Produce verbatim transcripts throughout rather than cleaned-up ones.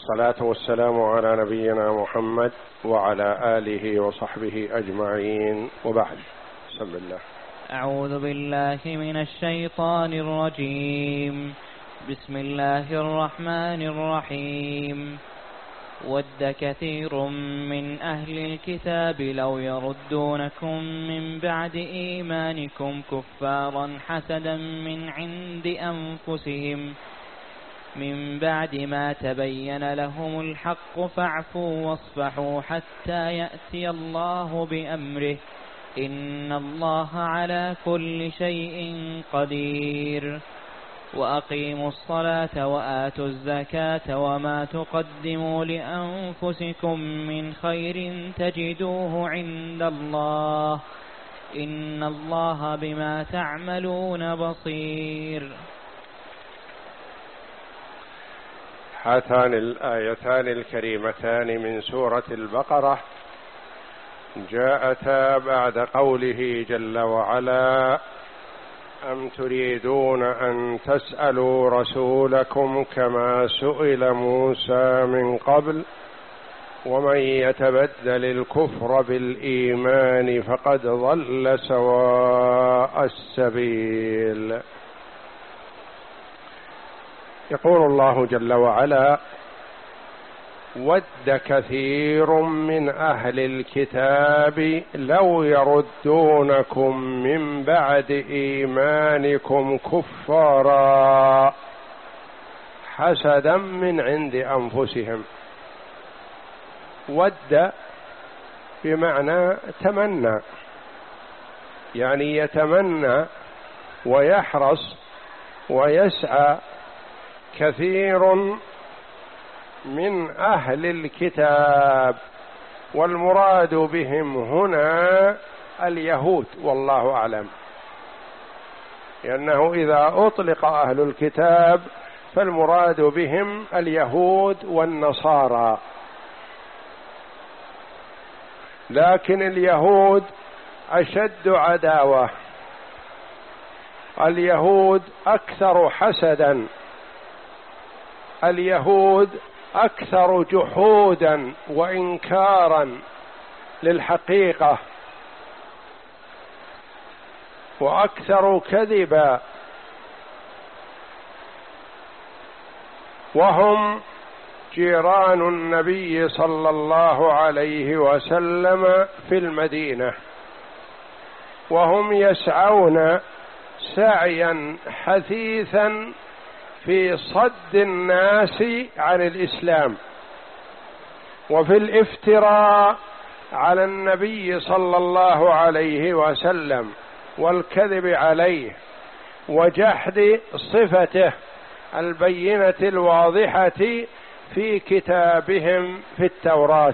والصلاة والسلام على نبينا محمد وعلى آله وصحبه أجمعين، وبعد. بسم الله. أعوذ بالله من الشيطان الرجيم. بسم الله الرحمن الرحيم. ود كثير من أهل الكتاب لو يردونكم من بعد إيمانكم كفارا حسدا من عند أنفسهم من بعد ما تبين لهم الحق فاعفوا واصفحوا حتى يأتي الله بأمره إن الله على كل شيء قدير. وأقيموا الصلاة وآتوا الزكاة وما تقدموا لأنفسكم من خير تجدوه عند الله إن الله بما تعملون بصير. هاتان الآيتان الكريمتان من سورة البقرة جاءتا بعد قوله جل وعلا: أم تريدون أن تسألوا رسولكم كما سئل موسى من قبل ومن يتبدل الكفر بالإيمان فقد ضل سواء السبيل. يقول الله جل وعلا: ود كثير من أهل الكتاب لو يردونكم من بعد إيمانكم كفارا حسدا من عند أنفسهم. ود بمعنى تمنى، يعني يتمنى ويحرص ويسعى كثير من أهل الكتاب، والمراد بهم هنا اليهود والله أعلم، لأنه إذا أطلق أهل الكتاب فالمراد بهم اليهود والنصارى، لكن اليهود أشد عداوة، اليهود أكثر حسدا، اليهود أكثر جحودا وإنكارا للحقيقة، وأكثر كذبا، وهم جيران النبي صلى الله عليه وسلم في المدينة، وهم يسعون سعيا حثيثا في صد الناس عن الإسلام وفي الافتراء على النبي صلى الله عليه وسلم والكذب عليه وجحد صفته البينة الواضحة في كتابهم في التوراة.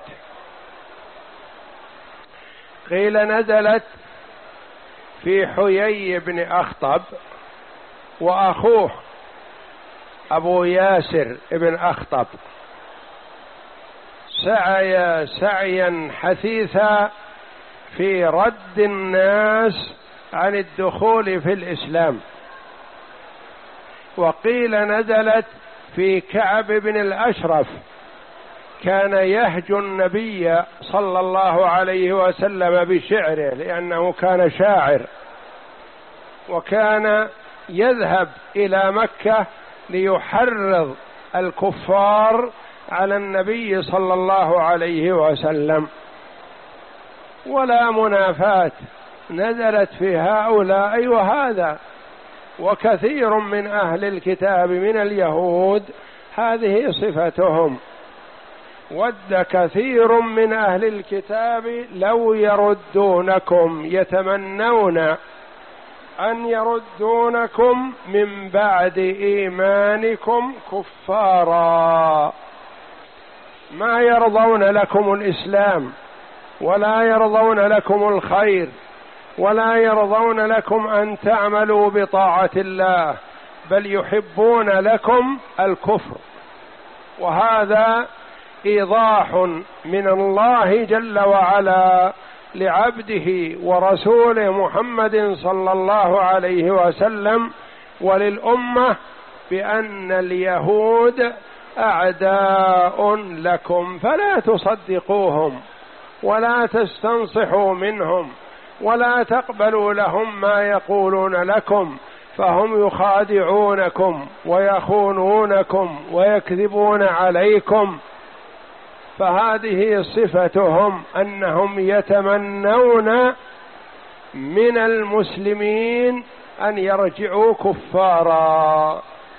قيل نزلت في حيي بن أخطب وأخوه أبو ياسر ابن أخطب، سعي سعيا حثيثا في رد الناس عن الدخول في الإسلام. وقيل نزلت في كعب بن الأشرف، كان يهجو النبي صلى الله عليه وسلم بشعره لأنه كان شاعر، وكان يذهب إلى مكة ليحرض الكفار على النبي صلى الله عليه وسلم. ولا منافاة نزلت في هؤلاء وهذا، وكثير من أهل الكتاب من اليهود هذه صفتهم. ود كثير من أهل الكتاب لو يردونكم، يتمنون أن يردونكم من بعد إيمانكم كفارا، ما يرضون لكم الإسلام ولا يرضون لكم الخير ولا يرضون لكم أن تعملوا بطاعة الله، بل يحبون لكم الكفر. وهذا إيضاح من الله جل وعلا لعبده ورسوله محمد صلى الله عليه وسلم وللأمة بأن اليهود أعداء لكم فلا تصدقوهم ولا تستنصحوا منهم ولا تقبلوا لهم ما يقولون لكم، فهم يخادعونكم ويخونونكم ويكذبون عليكم. فهذه صفتهم أنهم يتمنون من المسلمين أن يرجعوا كفارا.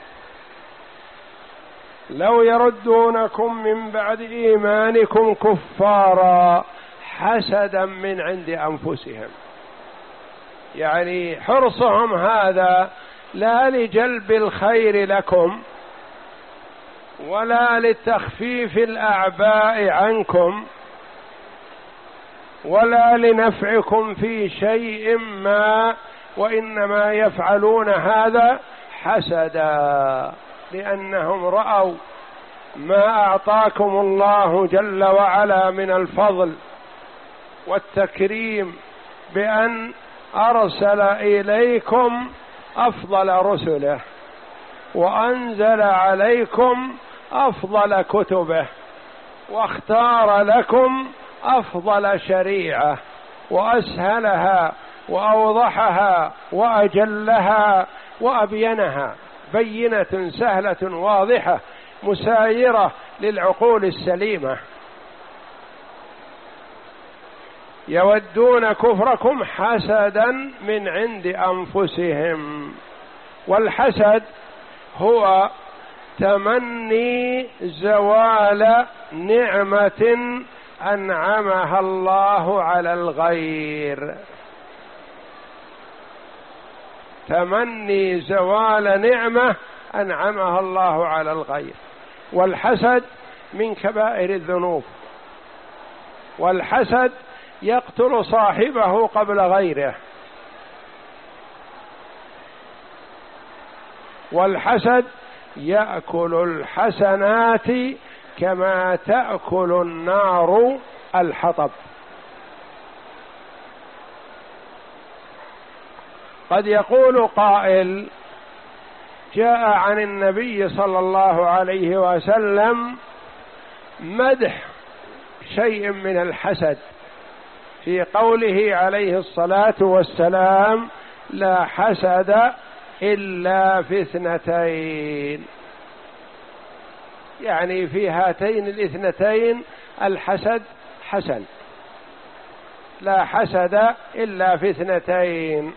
لو يردونكم من بعد إيمانكم كفارا حسدا من عند أنفسهم، يعني حرصهم هذا لا لجلب الخير لكم ولا لتخفيف الأعباء عنكم ولا لنفعكم في شيء ما، وإنما يفعلون هذا حسدا لأنهم رأوا ما أعطاكم الله جل وعلا من الفضل والتكريم بأن أرسل إليكم أفضل رسله وأنزل عليكم أفضل كتبه واختار لكم أفضل شريعة وأسهلها وأوضحها وأجلها وأبينها، بينة سهلة واضحة مسايرة للعقول السليمة. يودون كفركم حسدا من عند أنفسهم. والحسد هو تمني زوال نعمة أنعمها الله على الغير، تمني زوال نعمة أنعمها الله على الغير. والحسد من كبائر الذنوب، والحسد يقتل صاحبه قبل غيره، والحسد يأكل الحسنات كما تأكل النار الحطب. قد يقول قائل: جاء عن النبي صلى الله عليه وسلم مدح شيء من الحسد في قوله عليه الصلاة والسلام: لا حسد إلا في اثنتين، يعني في هاتين الاثنتين الحسد حسن. لا حسد إلا في اثنتين: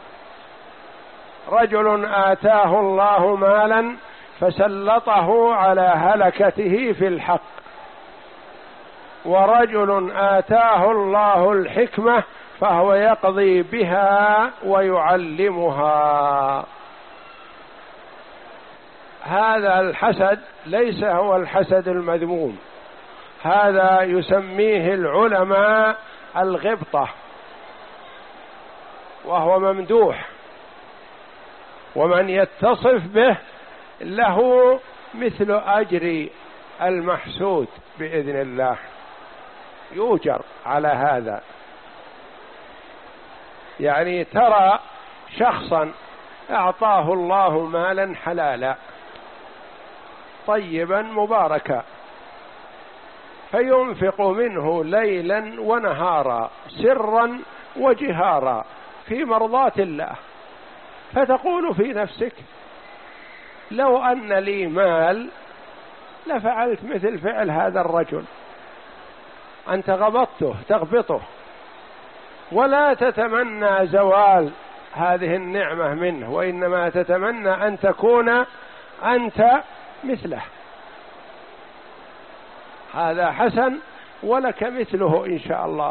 رجل آتاه الله مالا فسلطه على هلكته في الحق، ورجل آتاه الله الحكمة فهو يقضي بها ويعلمها. هذا الحسد ليس هو الحسد المذموم، هذا يسميه العلماء الغبطة، وهو ممدوح، ومن يتصف به له مثل أجر المحسود بإذن الله، يؤجر على هذا. يعني ترى شخصا أعطاه الله مالا حلالا طيبا مباركا، فينفق منه ليلا ونهارا سرا وجهارا في مرضاة الله، فتقول في نفسك: لو أن لي مال لفعلت مثل فعل هذا الرجل. أنت غبطته، تغبطه، ولا تتمنى زوال هذه النعمة منه، وإنما تتمنى أن تكون أنت مثله. هذا حسن ولك مثله إن شاء الله.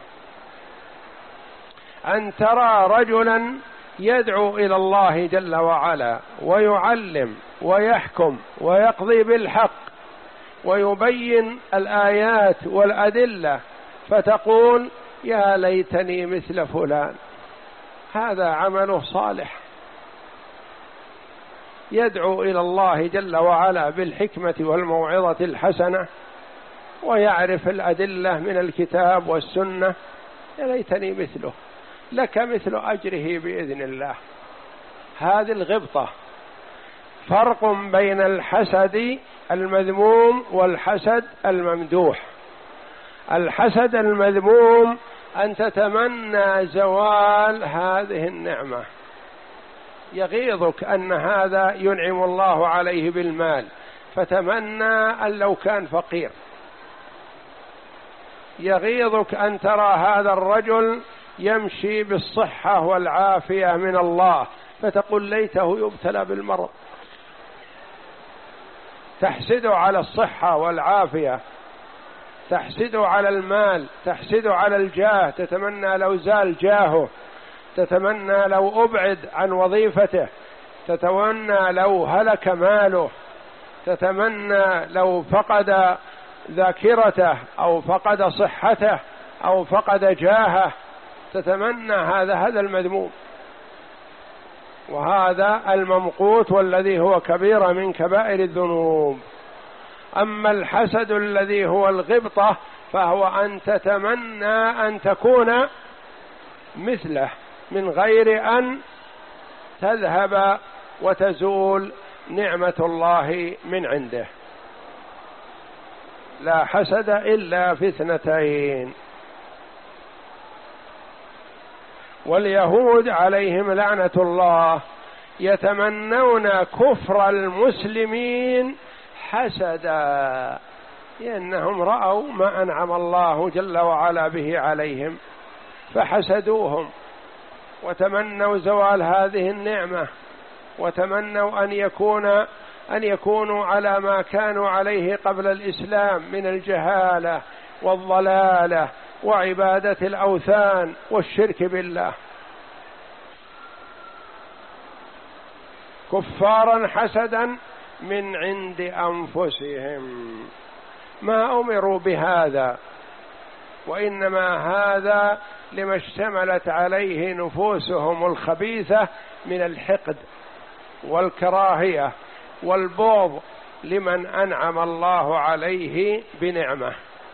أن ترى رجلا يدعو إلى الله جل وعلا ويعلم ويحكم ويقضي بالحق ويبين الآيات والأدلة، فتقول: يا ليتني مثل فلان. هذا عمله صالح، يدعو إلى الله جل وعلا بالحكمة والموعظة الحسنة ويعرف الأدلة من الكتاب والسنة. يا ليتني مثله، لك مثل أجره بإذن الله. هذه الغبطة. فرق بين الحسد المذموم والحسد الممدوح. الحسد المذموم أن تتمنى زوال هذه النعمة، يغيظك أن هذا ينعم الله عليه بالمال فتمنى أن لو كان فقير، يغيظك أن ترى هذا الرجل يمشي بالصحة والعافية من الله فتقول ليته يبتلى بالمرض، تحسد على الصحة والعافية، تحسد على المال، تحسد على الجاه، تتمنى لو زال جاهه، تتمنى لو أبعد عن وظيفته، تتمنى لو هلك ماله، تتمنى لو فقد ذاكرته أو فقد صحته أو فقد جاهه، تتمنى هذا هذا المذموم، وهذا الممقوت والذي هو كبيرة من كبائر الذنوب. أما الحسد الذي هو الغبطة فهو أن تتمنى أن تكون مثله من غير أن تذهب وتزول نعمة الله من عنده. لا حسد إلا في اثنتين. واليهود عليهم لعنة الله يتمنون كفر المسلمين حسدا، لأنهم رأوا ما أنعم الله جل وعلا به عليهم فحسدوهم وتمنوا زوال هذه النعمة، وتمنوا أن يكون أن يكونوا على ما كانوا عليه قبل الإسلام من الجهالة والضلالة وعبادة الأوثان والشرك بالله. كفارا حسدا من عند أنفسهم، ما أمروا بهذا، وإنما هذا لما اشتملت عليه نفوسهم الخبيثة من الحقد والكراهية والبغض لمن أنعم الله عليه بنعمة.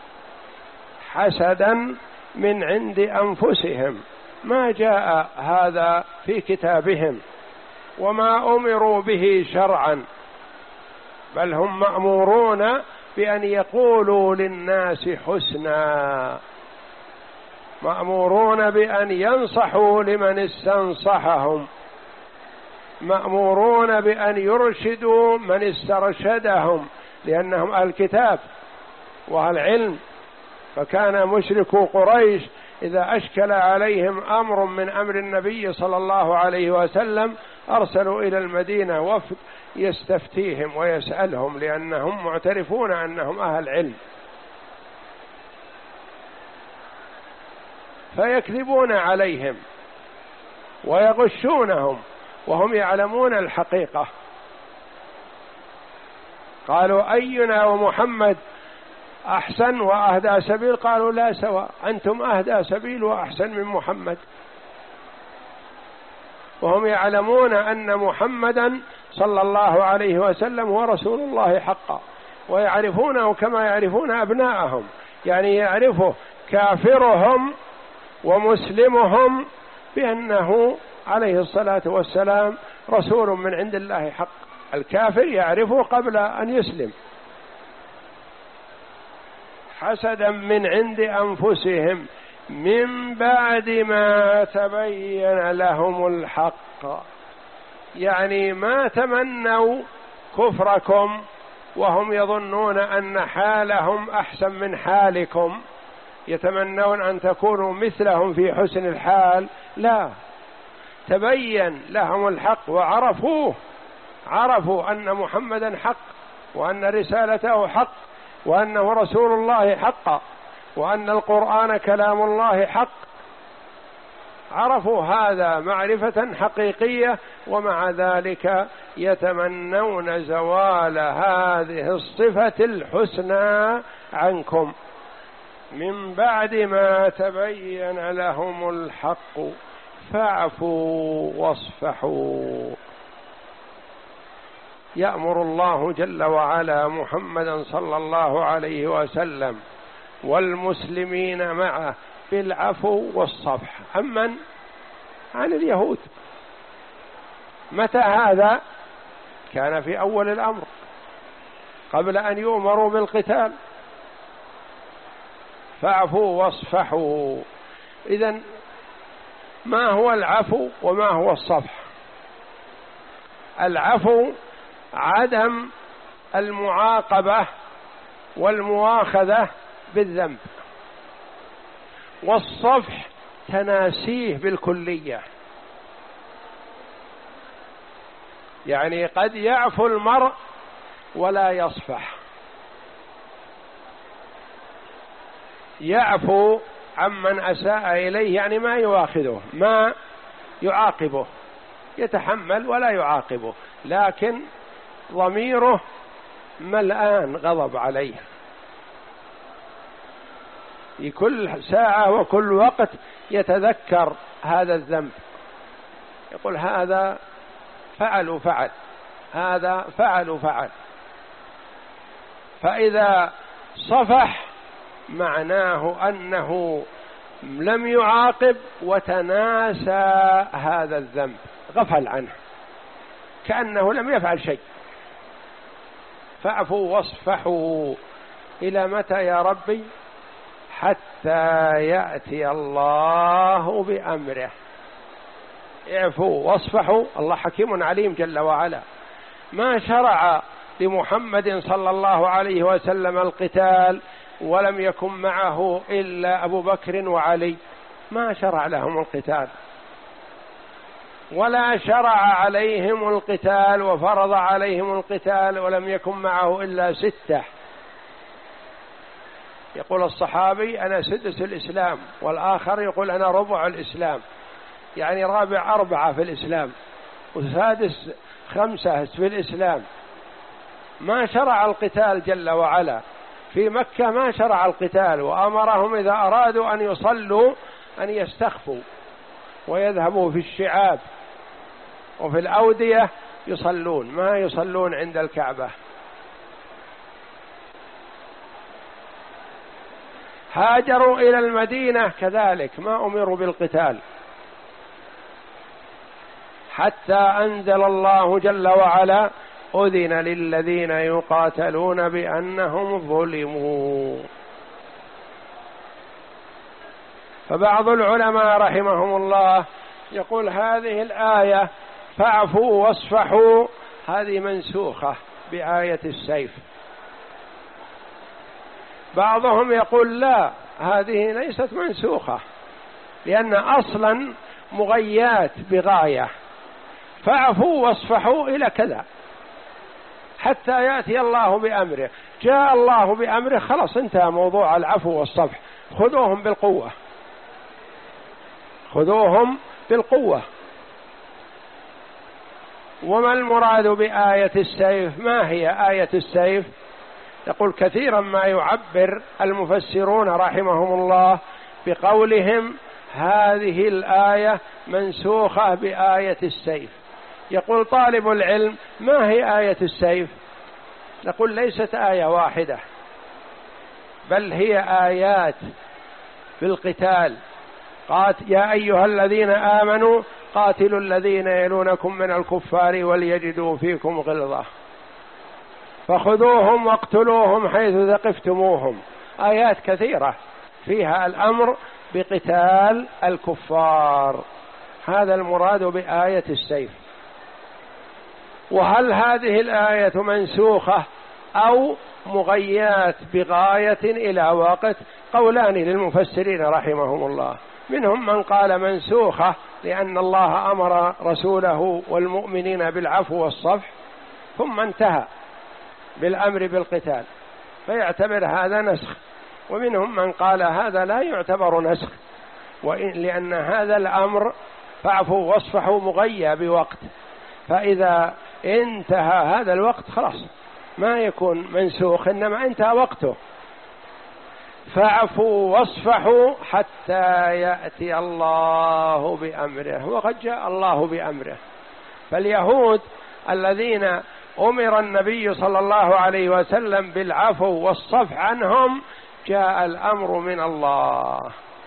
حسدا من عند أنفسهم، ما جاء هذا في كتابهم وما أمروا به شرعا، بل هم مأمورون بأن يقولوا للناس حسنا، مأمورون بأن ينصحوا لمن استنصحهم، مأمورون بأن يرشدوا من استرشدهم، لأنهم أهل الكتاب وأهل العلم. فكان مشركو قريش إذا أشكل عليهم أمر من أمر النبي صلى الله عليه وسلم أرسلوا إلى المدينة وفد يستفتيهم ويسألهم، لأنهم معترفون أنهم أهل علم، فيكذبون عليهم ويغشونهم وهم يعلمون الحقيقة. قالوا أينا ومحمد أحسن وأهدى سبيل؟ قالوا لا سواء، أنتم أهدى سبيل وأحسن من محمد، وهم يعلمون أن محمدا صلى الله عليه وسلم هو رسول الله حقا، ويعرفونه كما يعرفون أبناءهم، يعني يعرفه كافرهم ومسلمهم بأنه عليه الصلاة والسلام رسول من عند الله حق. الكافر يعرفه قبل أن يسلم. حسدا من عند أنفسهم من بعد ما تبين لهم الحق، يعني ما تمنوا كفركم وهم يظنون أن حالهم أحسن من حالكم، يتمنون أن تكونوا مثلهم في حسن الحال، لا، تبين لهم الحق وعرفوه، عرفوا أن محمدا حق وأن رسالته حق وأنه رسول الله حق وأن القرآن كلام الله حق، عرفوا هذا معرفة حقيقية، ومع ذلك يتمنون زوال هذه الصفة الحسنى عنكم من بعد ما تبين لهم الحق فاعفوا واصفحوا. يأمر الله جل وعلا محمدا صلى الله عليه وسلم والمسلمين معه بالعفو والصفح عمن؟ عن اليهود. متى هذا؟ كان في أول الأمر قبل أن يؤمروا بالقتال. فاعفوا واصفحوا. إذن ما هو العفو وما هو الصفح؟ العفو عدم المعاقبة والمؤاخذة بالذنب، والصفح تناسيه بالكلية. يعني قد يعفو المرء ولا يصفح، يعفو عمن أساء إليه يعني ما يؤاخذه ما يعاقبه، يتحمل ولا يعاقبه، لكن ضميره ملآن غضب عليه، في كل ساعة وكل وقت يتذكر هذا الذنب، يقول هذا فعل وفعل، هذا فعل وفعل. فإذا صفح معناه أنه لم يعاقب وتناسى هذا الذنب، غفل عنه كأنه لم يفعل شيء. فاعفوا واصفحوا. إلى متى يا ربي؟ حتى يأتي الله بأمره. اعفوا واصفحوا. الله حكيم عليم جل وعلا، ما شرع لمحمد صلى الله عليه وسلم القتال ولم يكن معه إلا أبو بكر وعلي، ما شرع لهم القتال، ولا شرع عليهم القتال وفرض عليهم القتال ولم يكن معه إلا ستة. يقول الصحابي أنا سدس الإسلام، والآخر يقول أنا ربع الإسلام، يعني رابع أربعة في الإسلام، وسادس خمسة في الإسلام. ما شرع القتال جل وعلا. في مكة ما شرع القتال، وأمرهم إذا أرادوا أن يصلوا أن يستخفوا ويذهبوا في الشعاب وفي الأودية يصلون، ما يصلون عند الكعبة. هاجروا إلى المدينة كذلك ما أمروا بالقتال، حتى أنزل الله جل وعلا أذن للذين يقاتلون بأنهم ظلموا. فبعض العلماء رحمهم الله يقول هذه الآية فاعفوا واصفحوا هذه منسوخة بآية السيف. بعضهم يقول لا، هذه ليست منسوخة، لأن أصلا مغيات بغاية، فاعفوا واصفحوا إلى كذا حتى يأتي الله بأمره. جاء الله بأمره خلاص انتهى موضوع العفو والصفح، خذوهم بالقوة، خذوهم بالقوة. وما المراد بآية السيف؟ ما هي آية السيف؟ يقول كثيرا ما يعبر المفسرون رحمهم الله بقولهم هذه الآية منسوخة بآية السيف. يقول طالب العلم ما هي آية السيف؟ نقول ليست آية واحدة، بل هي آيات في القتال. قات يا أيها الذين آمنوا قاتلوا الذين يلونكم من الكفار وليجدوا فيكم غلظة فخذوهم واقتلوهم حيث ثقفتموهم. آيات كثيرة فيها الأمر بقتال الكفار، هذا المراد بآية السيف. وهل هذه الآية منسوخة أو مغيات بغاية إلى وقت؟ قولان للمفسرين رحمهم الله، منهم من قال منسوخة لأن الله أمر رسوله والمؤمنين بالعفو والصفح ثم انتهى بالأمر بالقتال فيعتبر هذا نسخ، ومنهم من قال هذا لا يعتبر نسخ، وإن لأن هذا الأمر فاعفوا واصفحوا مغيى بوقت، فإذا انتهى هذا الوقت خلاص ما يكون منسوخ، إنما انتهى وقته. فاعفوا واصفحوا حتى يأتي الله بأمره، وقد جاء الله بأمره. فاليهود الذين أمر النبي صلى الله عليه وسلم بالعفو والصفح عنهم جاء الأمر من الله،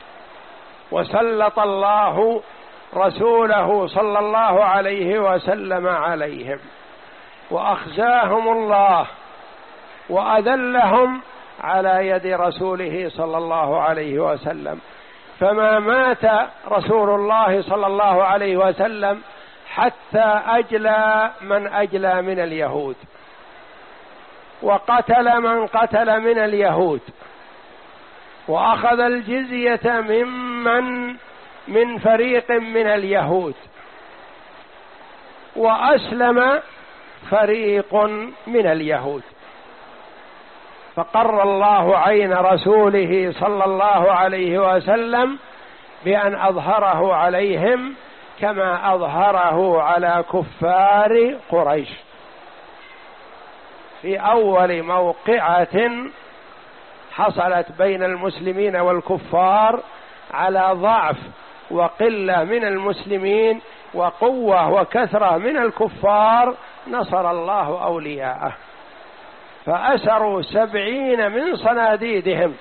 وسلط الله رسوله صلى الله عليه وسلم عليهم. وأخزاهم الله وأذلهم على يد رسوله صلى الله عليه وسلم. فما مات رسول الله صلى الله عليه وسلم حتى أجلى من أجلى من اليهود، وقتل من قتل من اليهود، وأخذ الجزية ممن من فريق من اليهود، وأسلم فريق من اليهود. فقر الله عين رسوله صلى الله عليه وسلم بأن أظهره عليهم كما أظهره على كفار قريش في أول موقعة حصلت بين المسلمين والكفار على ضعف وقلة من المسلمين وقوة وكثرة من الكفار. نصر الله أولياءه فأسروا سبعين من صناديدهم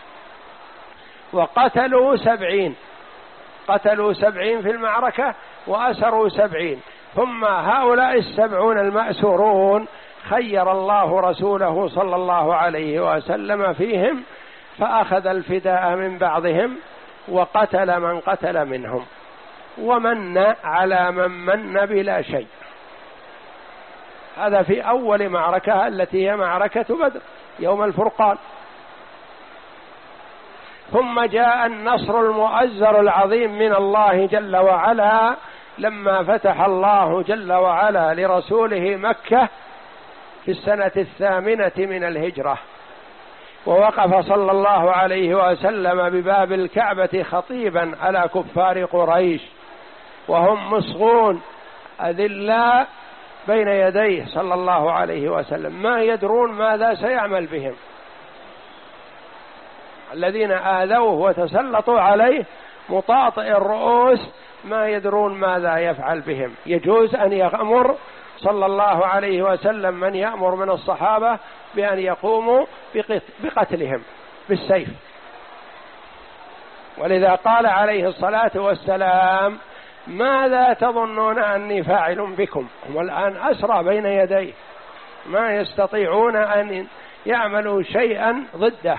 وقتلوا سبعين، قتلوا سبعين في المعركة وأسروا سبعين. ثم هؤلاء السبعون المأسورون خير الله رسوله صلى الله عليه وسلم فيهم، فأخذ الفداء من بعضهم وقتل من قتل منهم، ومن على من من بلا شيء. هذا في أول معركة التي هي معركة بدر يوم الفرقان. ثم جاء النصر المؤزر العظيم من الله جل وعلا لما فتح الله جل وعلا لرسوله مكة في السنة الثامنة من الهجرة، ووقف صلى الله عليه وسلم بباب الكعبة خطيبا على كفار قريش وهم مصغون أذلاء بين يديه صلى الله عليه وسلم، ما يدرون ماذا سيعمل بهم. الذين آذوه وتسلطوا عليه مطاطئ الرؤوس ما يدرون ماذا يفعل بهم. يجوز أن يأمر صلى الله عليه وسلم من يأمر من الصحابة بأن يقوموا بقتلهم بالسيف، ولذا قال عليه الصلاة والسلام: ماذا تظنون أني فاعل بكم؟ هم الآن أسرى بين يديه ما يستطيعون أن يعملوا شيئا ضده،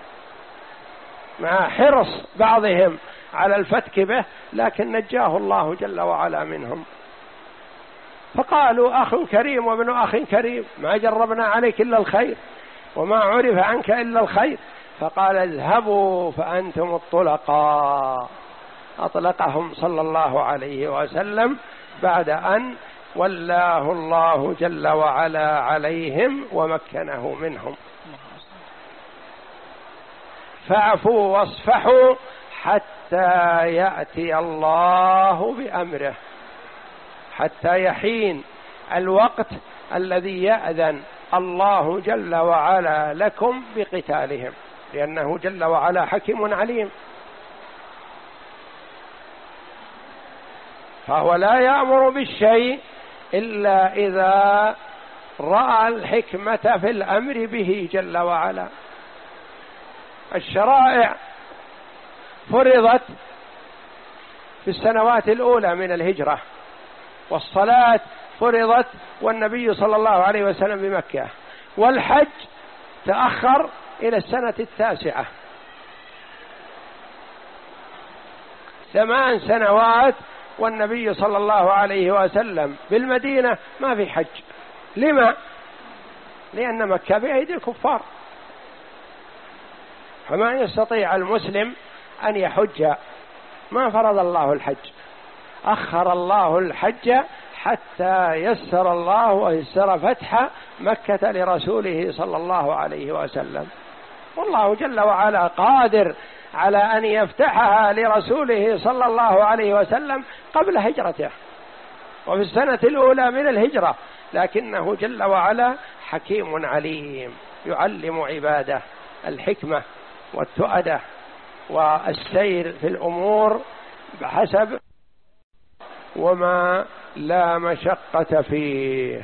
مع حرص بعضهم على الفتك به، لكن نجاه الله جل وعلا منهم. فقالوا: أخ كريم وابن أخ كريم، ما جربنا عليك إلا الخير وما عرف عنك إلا الخير. فقال: اذهبوا فأنتم الطلقاء. أطلقهم صلى الله عليه وسلم بعد أن ولاه الله جل وعلا عليهم ومكنه منهم. فاعفوا واصفحوا حتى يأتي الله بأمره، حتى يحين الوقت الذي يأذن الله جل وعلا لكم بقتالهم، لأنه جل وعلا حكيم عليم. فهو لا يأمر بالشيء إلا إذا رأى الحكمة في الأمر به جل وعلا. الشرائع فرضت في السنوات الأولى من الهجرة، والصلاة فرضت والنبي صلى الله عليه وسلم بمكة، والحج تأخر إلى السنة التاسعة. ثمان سنوات والنبي صلى الله عليه وسلم بالمدينة ما في حج. لما؟ لأن مكة بأيدي الكفار، فما يستطيع المسلم أن يحج، ما فرض الله الحج، أخر الله الحج حتى يسر الله ويسر فتح مكة لرسوله صلى الله عليه وسلم. والله جل وعلا قادر على أن يفتحها لرسوله صلى الله عليه وسلم قبل هجرته وفي السنة الأولى من الهجرة، لكنه جل وعلا حكيم عليم يعلم عباده الحكمة والتؤدة والسير في الأمور بحسب وما لا مشقة فيه.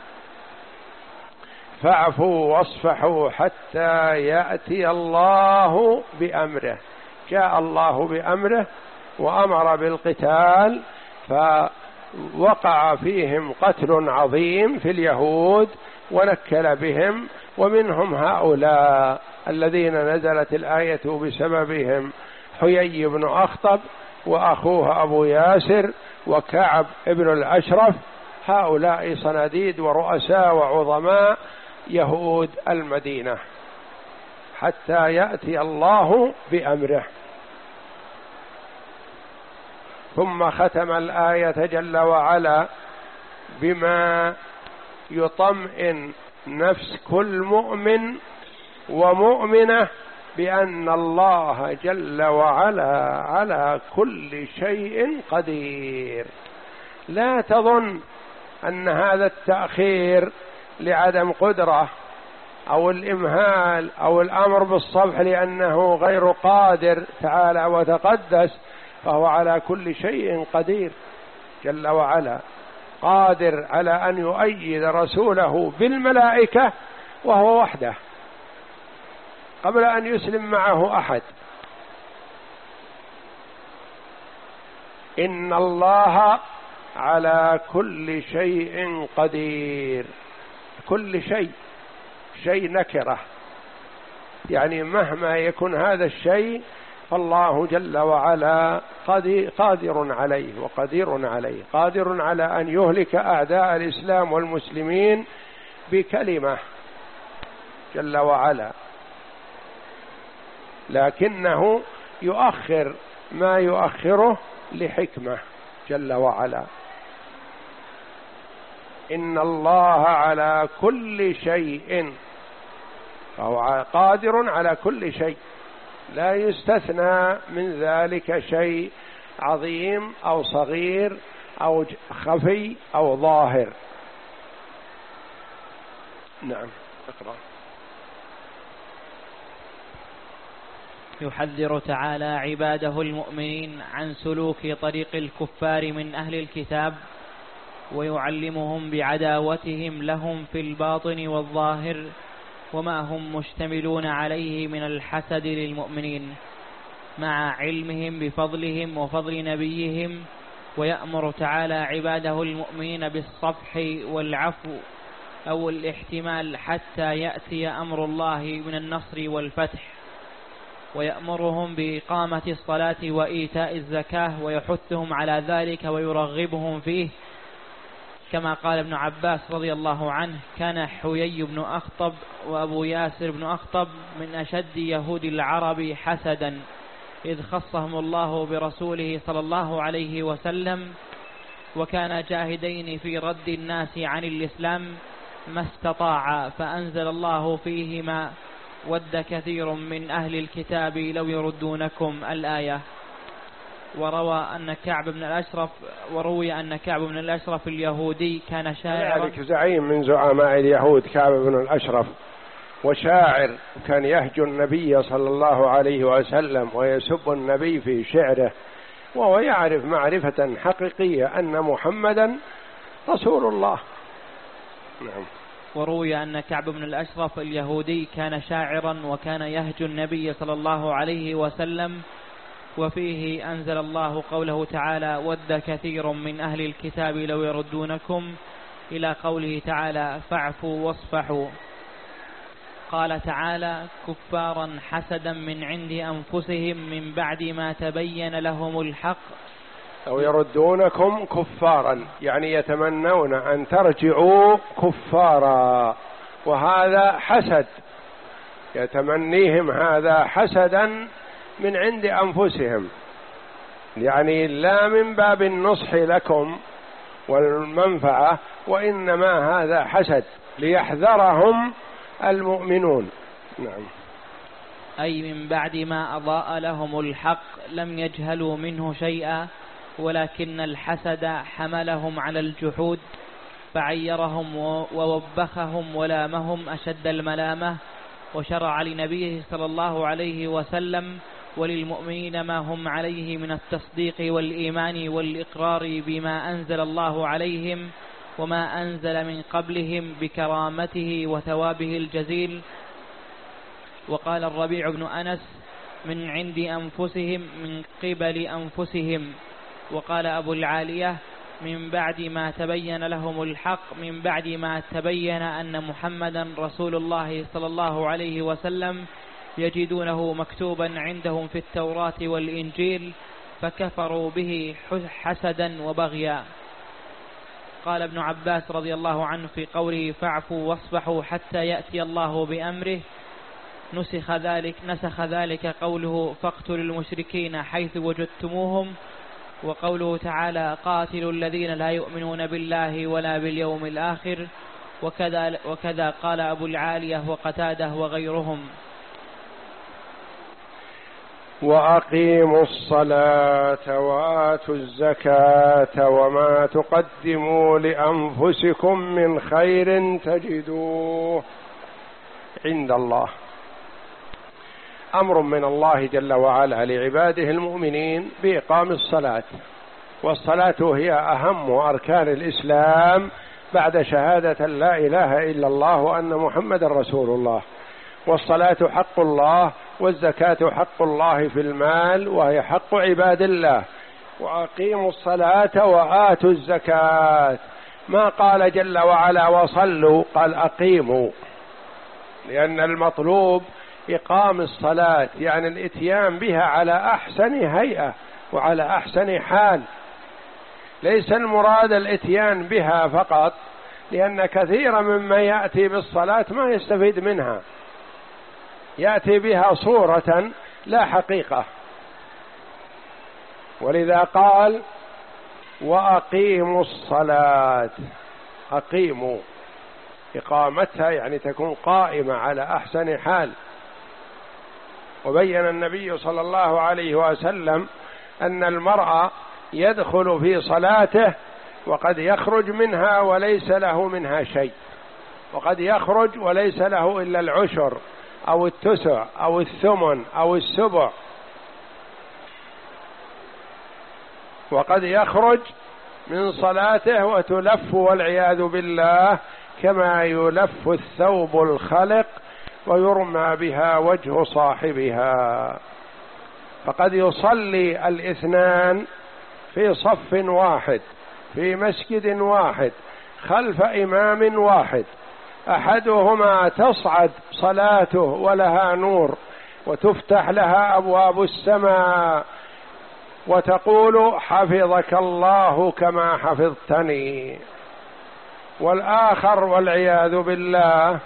فاعفوا واصفحوا حتى يأتي الله بأمره. جاء الله بأمره وأمر بالقتال، وقع فيهم قتل عظيم في اليهود ونكل بهم، ومنهم هؤلاء الذين نزلت الآية بسببهم: حيي بن أخطب وأخوه أبو ياسر وكعب ابن الأشرف، هؤلاء صناديد ورؤساء وعظماء يهود المدينة حتى يأتي الله بأمره. ثم ختم الآية جل وعلا بما يطمئن نفس كل مؤمن ومؤمنة بأن الله جل وعلا على كل شيء قدير. لا تظن أن هذا التأخير لعدم قدرة أو الإمهال أو الأمر بالصفح لأنه غير قادر تعالى وتقدس، فهو على كل شيء قدير جل وعلا، قادر على أن يؤيد رسوله بالملائكة وهو وحده قبل أن يسلم معه أحد. إن الله على كل شيء قدير. كل شيء، شيء نكرة، يعني مهما يكون هذا الشيء فالله جل وعلا قادر عليه وقدير عليه، قادر على أن يهلك أعداء الإسلام والمسلمين بكلمة جل وعلا، لكنه يؤخر ما يؤخره لحكمة جل وعلا. إن الله على كل شيء، فهو قادر على كل شيء، لا يستثنى من ذلك شيء عظيم أو صغير أو خفي أو ظاهر. نعم، اقرأ. يحذر تعالى عباده المؤمنين عن سلوك طريق الكفار من أهل الكتاب، ويعلمهم بعداوتهم لهم في الباطن والظاهر وما هم مشتملون عليه من الحسد للمؤمنين، مع علمهم بفضلهم وفضل نبيهم. ويأمر تعالى عباده المؤمنين بالصفح والعفو أو الاحتمال حتى يأتي أمر الله من النصر والفتح، ويأمرهم بإقامة الصلاة وإيتاء الزكاة ويحثهم على ذلك ويرغبهم فيه، كما قال ابن عباس رضي الله عنه: كان حيي بن أخطب وأبو ياسر بن أخطب من أشد يهود العرب حسدا، إذ خصهم الله برسوله صلى الله عليه وسلم، وكان جاهدين في رد الناس عن الإسلام ما استطاع، فأنزل الله فيهما: ود كثير من أهل الكتاب لو يردونكم، الآية. وروى أن كعب بن الأشرف وروي أن كعب بن الأشرف اليهودي كان شاعرا، ذلك زعيم من زعماء اليهود كعب بن الأشرف، وشاعر، كان يهجو النبي صلى الله عليه وسلم ويسب النبي في شعره، وهو يعرف معرفة حقيقية أن محمدا رسول الله. نعم. وروي أن كعب بن الأشرف اليهودي كان شاعرا وكان يهجو النبي صلى الله عليه وسلم، وفيه أنزل الله قوله تعالى: ود كثير من أهل الكتاب لو يردونكم، إلى قوله تعالى: فاعفوا واصفحوا. قال تعالى: كفارا حسدا من عند أنفسهم من بعد ما تبين لهم الحق. أو يردونكم كفارا، يعني يتمنون أن ترجعوا كفارا، وهذا حسد، يتمنيهم هذا حسدا من عند أنفسهم، يعني لا من باب النصح لكم والمنفعة، وإنما هذا حسد ليحذرهم المؤمنون. نعم. أي من بعد ما أضاء لهم الحق لم يجهلوا منه شيئا، ولكن الحسد حملهم على الجحود فعيرهم ووبخهم ولامهم أشد الملامة، وشرع لنبيه صلى الله عليه وسلم وللمؤمنين ما هم عليه من التصديق والإيمان والإقرار بما أنزل الله عليهم وما أنزل من قبلهم بكرامته وثوابه الجزيل. وقال الربيع بن أنس: من عند أنفسهم من قبل أنفسهم. وقال أبو العالية: من بعد ما تبين لهم الحق من بعد ما تبين أن محمدا رسول الله صلى الله عليه وسلم يجدونه مكتوبا عندهم في التوراة والإنجيل فكفروا به حسدا وبغيا. قال ابن عباس رضي الله عنه في قوله فاعفوا واصفحوا حتى يأتي الله بأمره نسخ ذلك, نسخ ذلك قوله فاقتلوا المشركين حيث وجدتموهم، وقوله تعالى قاتلوا الذين لا يؤمنون بالله ولا باليوم الآخر، وكذا, وكذا قال أبو العالية وقتاده وغيرهم. وأقيموا الصلاة وآتوا الزكاة وما تقدموا لأنفسكم من خير تجدوه عند الله. أمر من الله جل وعلا لعباده المؤمنين بإقام الصلاة، والصلاة هي أهم أركان الإسلام بعد شهادة لا إله إلا الله وأن محمد رسول الله. والصلاة حق الله، والزكاة حق الله في المال وهي حق عباد الله. وأقيموا الصلاة وآتوا الزكاة، ما قال جل وعلا وصلوا، قال أقيموا، لأن المطلوب إقام الصلاة يعني الإتيان بها على أحسن هيئة وعلى أحسن حال، ليس المراد الإتيان بها فقط، لأن كثيرا مما يأتي بالصلاة ما يستفيد منها، يأتي بها صورة لا حقيقة. ولذا قال وأقيموا الصلاة، أقيموا إقامتها يعني تكون قائمة على أحسن حال. وبين النبي صلى الله عليه وسلم أن المرء يدخل في صلاته وقد يخرج منها وليس له منها شيء، وقد يخرج وليس له إلا العشر أو التسع أو الثمن أو السبع، وقد يخرج من صلاته وتلف والعياذ بالله كما يلف الثوب الخلق ويرمى بها وجه صاحبها. فقد يصلي الاثنان في صف واحد في مسجد واحد خلف إمام واحد، أحدهما تصعد صلاته ولها نور وتفتح لها أبواب السماء وتقول حفظك الله كما حفظتني، والآخر والعياذ بالله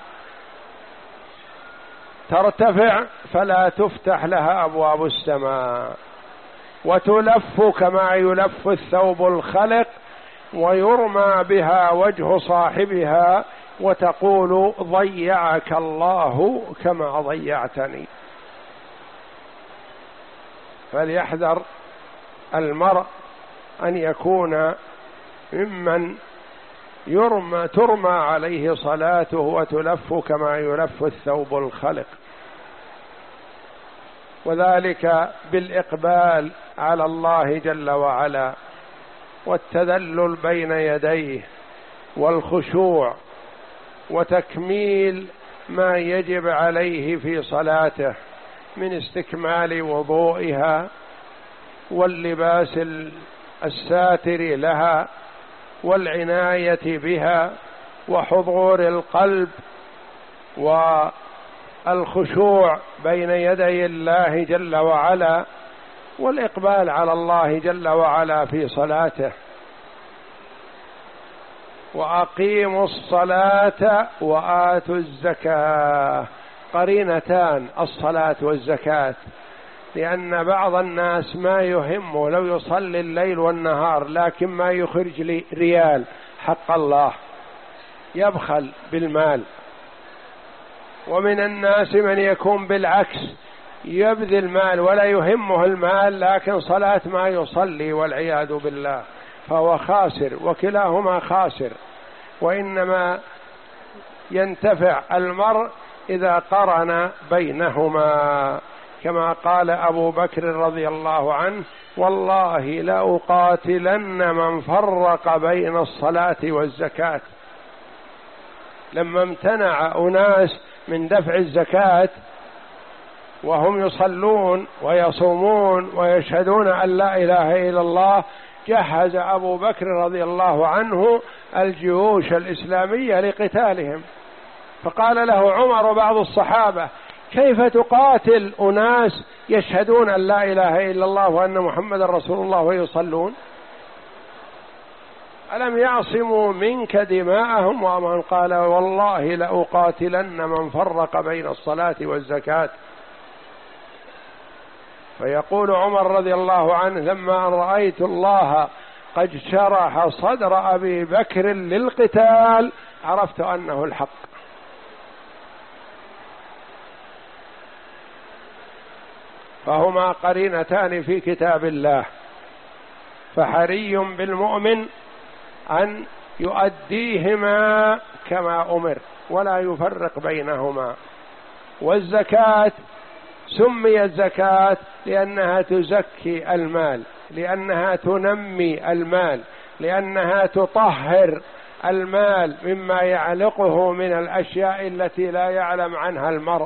ترتفع فلا تفتح لها أبواب السماء وتلف كما يلف الثوب الخلق ويرمى بها وجه صاحبها وتقول ضيعك الله كما ضيعتني. فليحذر المرء أن يكون ممن يرمى ترمى عليه صلاته وتلف كما يلف الثوب الخلق، وذلك بالإقبال على الله جل وعلا والتذلل بين يديه والخشوع وتكميل ما يجب عليه في صلاته من استكمال وضوئها واللباس الساتر لها والعناية بها وحضور القلب والخشوع بين يدي الله جل وعلا والإقبال على الله جل وعلا في صلاته. وأقيموا الصلاة وآتوا الزكاة، قرينتان الصلاة والزكاة، لأن بعض الناس ما يهمه لو يصلي الليل والنهار لكن ما يخرج لي ريال حق الله، يبخل بالمال. ومن الناس من يكون بالعكس يبذل مال ولا يهمه المال لكن صلاة ما يصلي والعياذ بالله، فهو خاسر، وكلاهما خاسر. وإنما ينتفع المرء إذا قرن بينهما، كما قال أبو بكر رضي الله عنه والله لأقاتلن من فرق بين الصلاة والزكاة. لما امتنع أناس من دفع الزكاة وهم يصلون ويصومون ويشهدون أن لا إله إلا الله جهز أبو بكر رضي الله عنه الجيوش الإسلامية لقتالهم، فقال له عمر وبعض الصحابة: كيف تقاتل أناس يشهدون أن لا إله إلا الله وأن محمد رسول الله ويصلون؟ ألم يعصموا منك دماءهم وأمن؟ قال: والله لأقاتلن من فرق بين الصلاة والزكاة. فيقول عمر رضي الله عنه: لما رأيت الله قد شرح صدر أبي بكر للقتال عرفت أنه الحق. فهما قرينتان في كتاب الله، فحري بالمؤمن أن يؤديهما كما أمر ولا يفرق بينهما. والزكاة سميت زكاة لأنها تزكي المال، لأنها تنمي المال، لأنها تطهر المال مما يعلقه من الأشياء التي لا يعلم عنها المرء.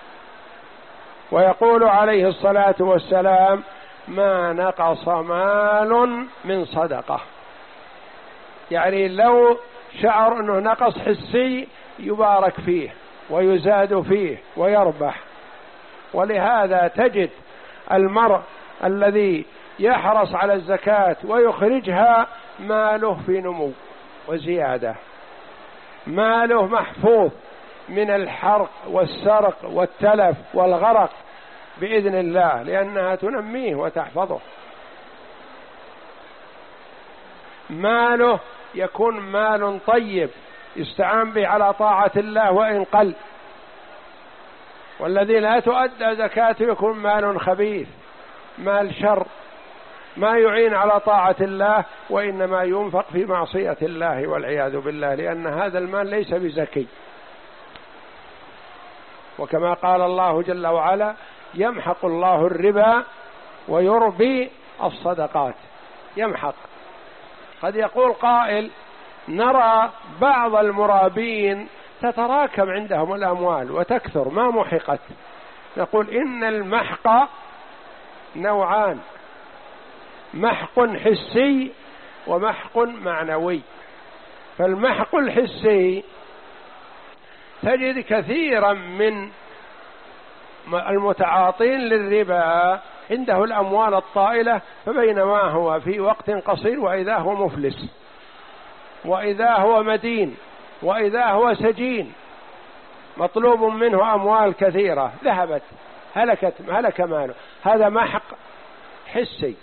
ويقول عليه الصلاة والسلام: ما نقص مال من صدقة. يعني لو شعر أنه نقص حسي يبارك فيه ويزاد فيه ويربح. ولهذا تجد المرء الذي يحرص على الزكاة ويخرجها ماله في نمو وزيادة، ماله محفوظ من الحرق والسرق والتلف والغرق بإذن الله، لأنها تنميه وتحفظه. ماله يكون مال طيب يستعان به على طاعة الله وإن قل، والذي لا تؤدى زكاته يكون مال خبيث، مال شر، ما يعين على طاعة الله وإنما ينفق في معصية الله والعياذ بالله، لأن هذا المال ليس بزكي. وكما قال الله جل وعلا: يمحق الله الربا ويربي الصدقات. يمحق. قد يقول قائل: نرى بعض المرابين تتراكم عندهم الأموال وتكثر ما محقت. نقول: إن المحق نوعان: محق حسي ومحق معنوي. فالمحق الحسي تجد كثيرا من المتعاطين للربا عنده الأموال الطائلة، فبينما هو في وقت قصير وإذا هو مفلس، وإذا هو مدين، وإذا هو سجين، مطلوب منه أموال كثيرة ذهبت هلكت هلك ماله. هذا محق حسي.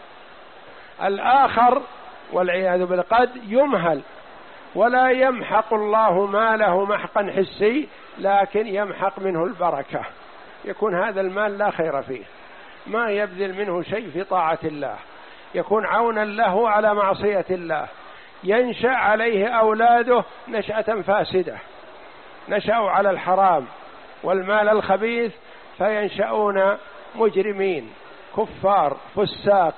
الآخر والعياذ بالله قد يمهل ولا يمحق الله ماله محقا حسي، لكن يمحق منه البركة، يكون هذا المال لا خير فيه، ما يبذل منه شيء في طاعة الله، يكون عونا له على معصية الله، ينشأ عليه أولاده نشأة فاسدة، نشأوا على الحرام والمال الخبيث، فينشأون مجرمين كفار فساق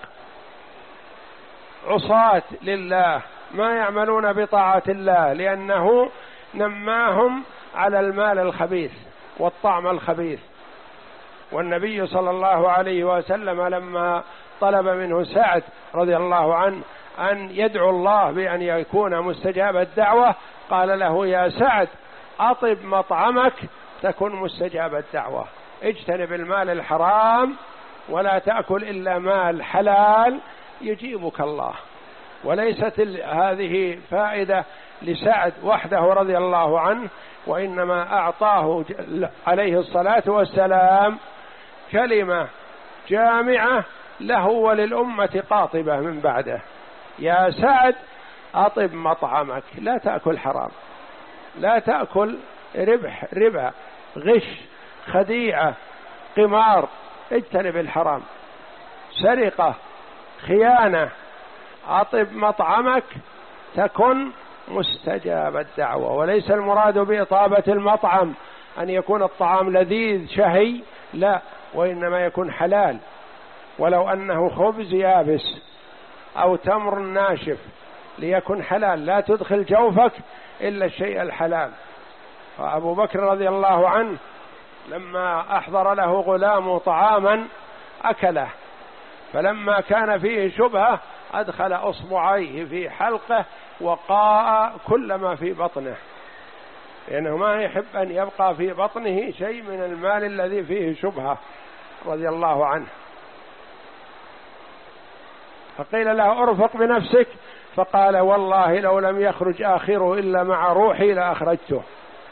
عصاة لله، ما يعملون بطاعة الله، لأنه نماهم على المال الخبيث والطعم الخبيث. والنبي صلى الله عليه وسلم لما طلب منه سعد رضي الله عنه أن يدعو الله بأن يكون مستجاب الدعوة، قال له: يا سعد أطب مطعمك تكن مستجاب الدعوة، اجتنب المال الحرام ولا تأكل إلا مال حلال يجيبك الله. وليست هذه فائدة لسعد وحده رضي الله عنه، وإنما أعطاه عليه الصلاة والسلام كلمة جامعة له وللأمة قاطبة من بعده: يا سعد أطب مطعمك، لا تأكل حرام، لا تأكل ربح ربا غش خديعة قمار، اجتنب الحرام سرقة خيانة، أطب مطعمك تكن مستجاب الدعوة. وليس المراد بإطابة المطعم أن يكون الطعام لذيذ شهي، لا، وإنما يكون حلال، ولو أنه خبز يابس أو تمر ناشف ليكن حلال، لا تدخل جوفك إلا الشيء الحلال. فأبو بكر رضي الله عنه لما أحضر له غلام طعاما أكله، فلما كان فيه شبهة أدخل أصبعيه في حلقه وقاء كل ما في بطنه، لأنه ما يحب أن يبقى في بطنه شيء من المال الذي فيه شبهة، رضي الله عنه. فقيل له ارفق بنفسك، فقال والله لو لم يخرج آخره إلا مع روحي لأخرجته.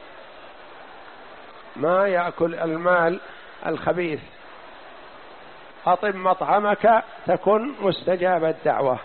ما يأكل المال الخبيث. أطب مطعمك تكن مستجاب الدعوة،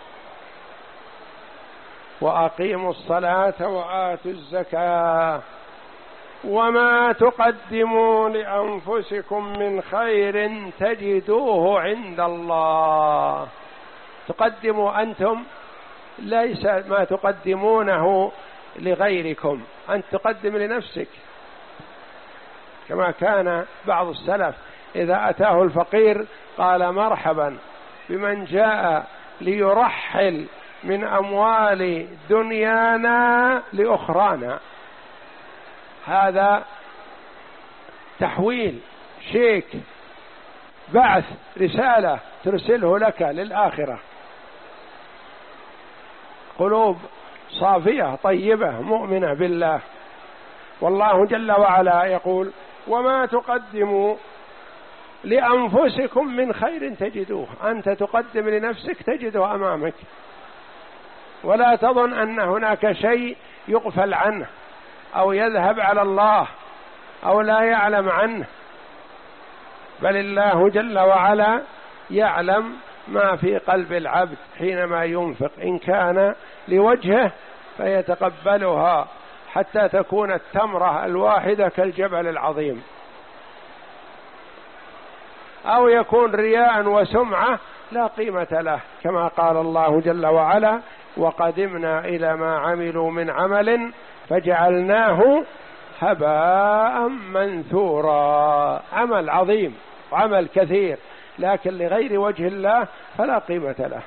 وأقيموا الصلاة وآتوا الزكاة، وما تقدموا لأنفسكم من خير تجدوه عند الله. تقدموا أنتم ليس ما تقدمونه لغيركم، أنت تقدم لنفسك، كما كان بعض السلف إذا أتاه الفقير قال مرحبا بمن جاء ليرحل من أموال دنيانا لأخرانا. هذا تحويل، شيك، بعث، رسالة ترسله لك للآخرة. قلوب صافية طيبة مؤمنة بالله. والله جل وعلا يقول وما تقدموا لأنفسكم من خير تجدوه. أنت تقدم لنفسك تجده أمامك، ولا تظن أن هناك شيء يغفل عنه أو يذهب على الله أو لا يعلم عنه، بل الله جل وعلا يعلم ما في قلب العبد حينما ينفق. إن كان لوجهه فيتقبلها حتى تكون التمرة الواحدة كالجبل العظيم، أو يكون رياء وسمعة لا قيمة له، كما قال الله جل وعلا وقدمنا إلى ما عملوا من عمل فجعلناه هباء منثورا. عمل عظيم وعمل كثير، لكن لغير وجه الله فلا قيمة له.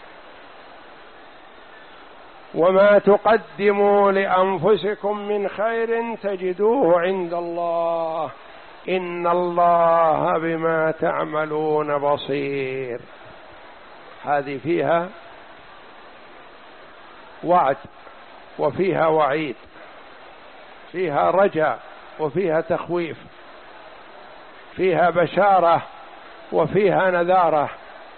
وما تقدموا لأنفسكم من خير تجدوه عند الله إن الله بما تعملون بصير. هذه فيها وعد وفيها وعيد، فيها رجاء وفيها تخويف، فيها بشارة وفيها نذارة.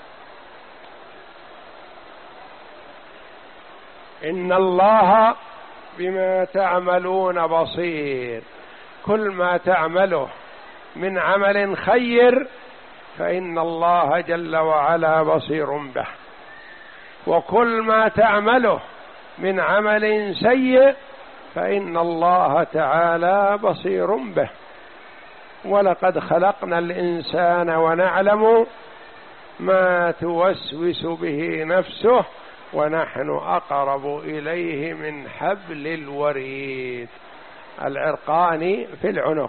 إن الله بما تعملون بصير. كل ما تعمله من عمل خير فإن الله جل وعلا بصير به، وكل ما تعمله من عمل سيء فإن الله تعالى بصير به. ولقد خلقنا الإنسان ونعلم ما توسوس به نفسه ونحن أقرب إليه من حبل الوريد. العرقان في العنق.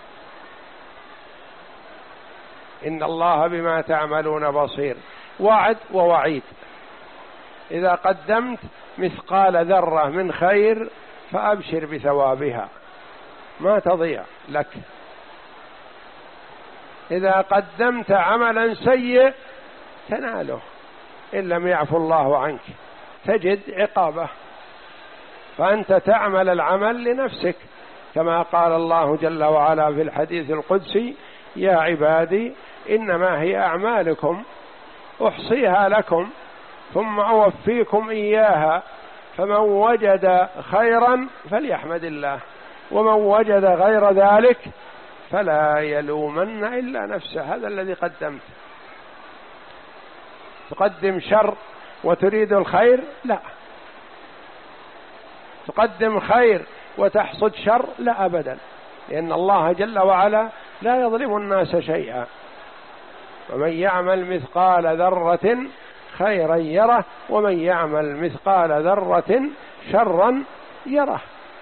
إن الله بما تعملون بصير، وعد ووعيد. إذا قدمت مثقال ذرة من خير فأبشر بثوابها، ما تضيع لك. إذا قدمت عملا سيء تناله إن لم يعفو الله عنك، تجد عقابه. فأنت تعمل العمل لنفسك، كما قال الله جل وعلا في الحديث القدسي يا عبادي إنما هي أعمالكم أحصيها لكم ثم أوفيكم إياها، فمن وجد خيرا فليحمد الله، ومن وجد غير ذلك فلا يلومن إلا نفسه. هذا الذي قدمت. تقدم شر وتريد الخير؟ لا. تقدم خير وتحصد شر؟ لا أبدا، لأن الله جل وعلا لا يظلم الناس شيئا. ومن يعمل مثقال ذرة خيرا يره ومن يعمل مثقال ذرة شرا يره.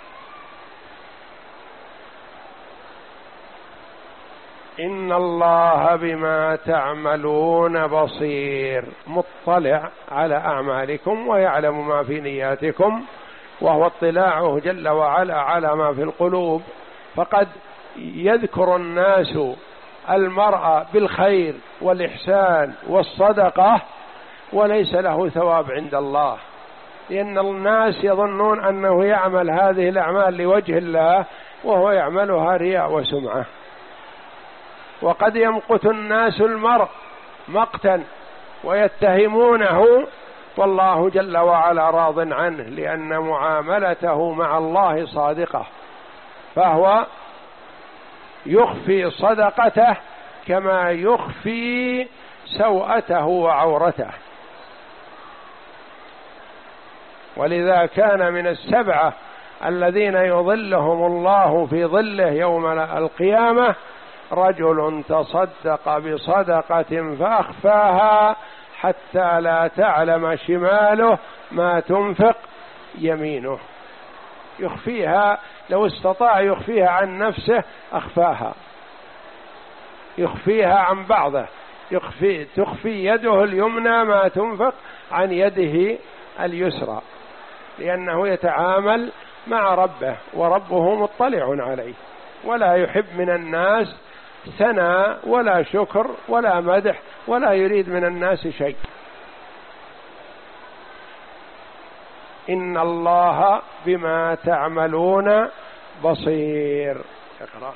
إن الله بما تعملون بصير، مطلع على أعمالكم ويعلم ما في نياتكم، وهو اطلاعه جل وعلا على ما في القلوب. فقد يذكر الناس المرء بالخير والإحسان والصدقة وليس له ثواب عند الله، لأن الناس يظنون أنه يعمل هذه الأعمال لوجه الله وهو يعملها رياء وسمعة. وقد يمقت الناس المرء مقتا ويتهمونه والله جل وعلا راض عنه، لأن معاملته مع الله صادقة، فهو يخفي صدقته كما يخفي سوءته وعورته. ولذا كان من السبعة الذين يظلهم الله في ظله يوم القيامة رجل تصدق بصدقة فأخفاها حتى لا تعلم شماله ما تنفق يمينه. يخفيها، لو استطاع يخفيها عن نفسه أخفاها، يخفيها عن بعضه، يخفي تخفي يده اليمنى ما تنفق عن يده اليسرى، لأنه يتعامل مع ربه وربه مطلع عليه، ولا يحب من الناس ثناء ولا شكر ولا مدح، ولا يريد من الناس شيء. إن الله بما تعملون بصير. اقرأ.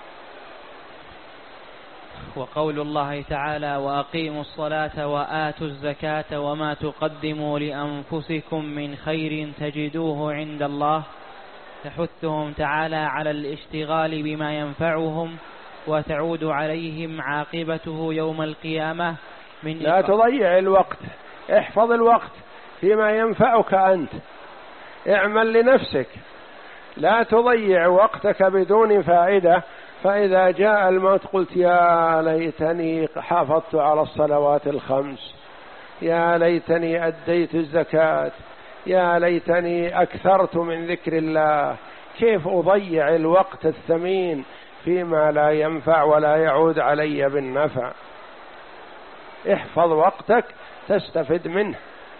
وقول الله تعالى: وأقيموا الصلاة وآتوا الزكاة وما تقدموا لأنفسكم من خير تجدوه عند الله، تحثهم تعالى على الاشتغال بما ينفعهم وتعود عليهم عاقبته يوم القيامة. من لا تضيع الوقت، احفظ الوقت فيما ينفعك أنت، اعمل لنفسك، لا تضيع وقتك بدون فائدة، فإذا جاء الموت قلت يا ليتني حافظت على الصلوات الخمس، يا ليتني أديت الزكاة، يا ليتني أكثرت من ذكر الله. كيف أضيع الوقت الثمين فيما لا ينفع ولا يعود علي بالنفع؟ احفظ وقتك تستفد منه،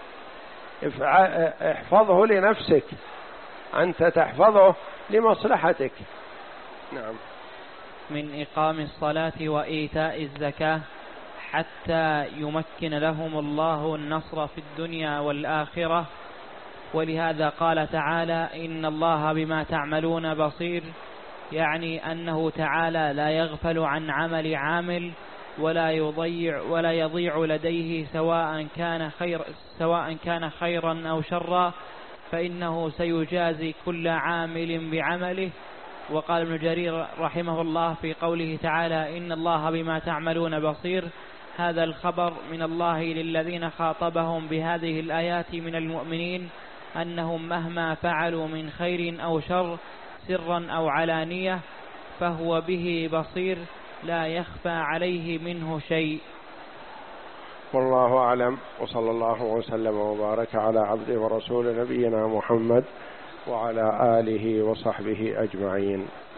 احفظه لنفسك، أنت تحفظه لمصلحتك. نعم. من إقام الصلاة وإيتاء الزكاة حتى يمكن لهم الله النصر في الدنيا والآخرة. ولهذا قال تعالى: إن الله بما تعملون بصير، يعني أنه تعالى لا يغفل عن عمل عامل ولا يضيع ولا يضيع لديه سواء كان خير سواء كان خيرا أو شرا، فإنه سيجازي كل عامل بعمله. وقال ابن جرير رحمه الله في قوله تعالى: إن الله بما تعملون بصير، هذا الخبر من الله للذين خاطبهم بهذه الآيات من المؤمنين أنهم مهما فعلوا من خير أو شر سرا أو علانية فهو به بصير لا يخفى عليه منه شيء. والله أعلم، وصلى الله وسلم وبارك على عبده ورسول نبينا محمد وعلى آله وصحبه أجمعين.